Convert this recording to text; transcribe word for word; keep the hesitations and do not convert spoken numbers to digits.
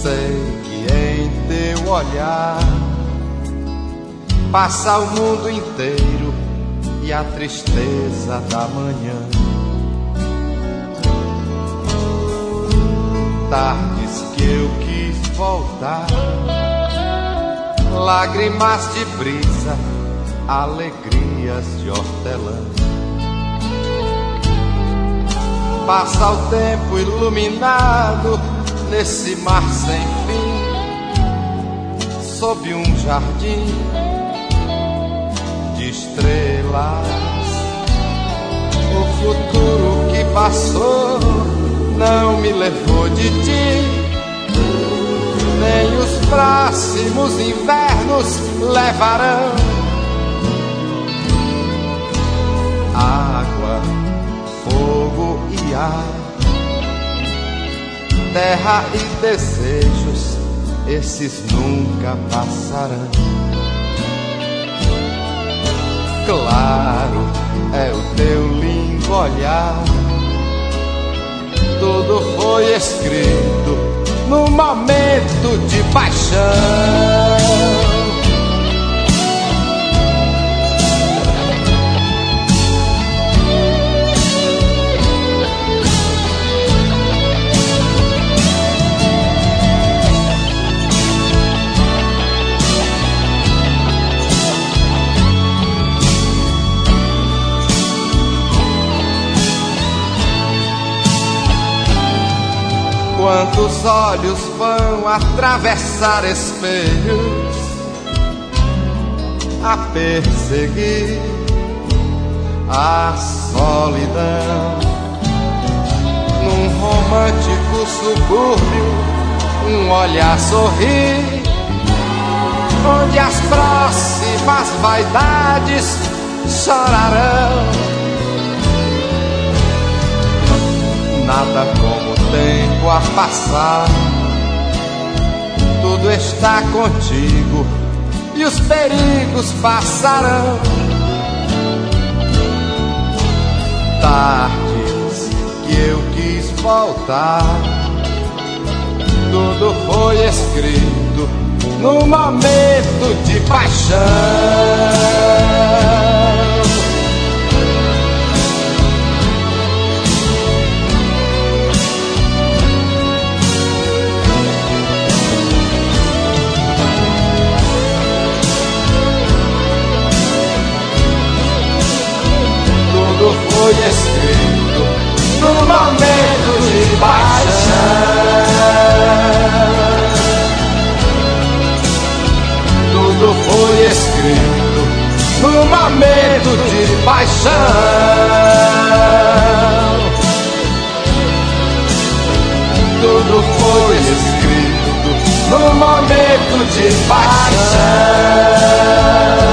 sei que em teu olhar passa o mundo inteiro e a tristeza da manhã. Tardes que eu quis voltar, lágrimas de brisa, alegrias de hortelã. Passa o tempo iluminado nesse mar sem fim, sob um jardim de estrelas. O futuro que passou não me levou de ti, nem os próximos invernos levarão. Água, fogo e ar, terra e desejos, esses nunca passarão. Claro, é o teu lindo olhar, tudo foi escrito num momento de paixão. Quantos olhos vão atravessar espelhos a perseguir a solidão? Num romântico subúrbio, um olhar sorri, onde as próximas vaidades chorarão. Nada como tempo a passar, tudo está contigo e os perigos passarão. Tardes que eu quis voltar, tudo foi escrito num momento de paixão. Tudo foi escrito num momento de paixão. Tudo foi escrito num momento de paixão. Tudo foi escrito num momento de paixão.